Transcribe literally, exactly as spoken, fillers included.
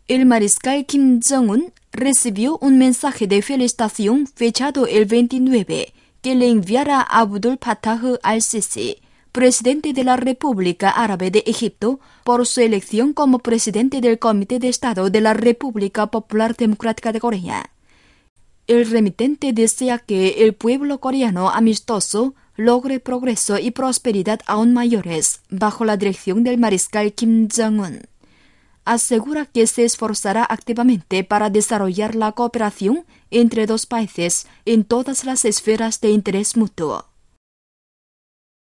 El mariscal Kim Jong-un recibió un mensaje de felicitación fechado el veintinueve que le enviara a Abdul Fattah al-Sisi, presidente de la República Árabe de Egipto, por su elección como presidente del Comité de Estado de la República Popular Democrática de Corea. El remitente desea que el pueblo coreano amistoso logre progreso y prosperidad aún mayores bajo la dirección del mariscal Kim Jong-un. Asegura que se esforzará activamente para desarrollar la cooperación entre dos países en todas las esferas de interés mutuo.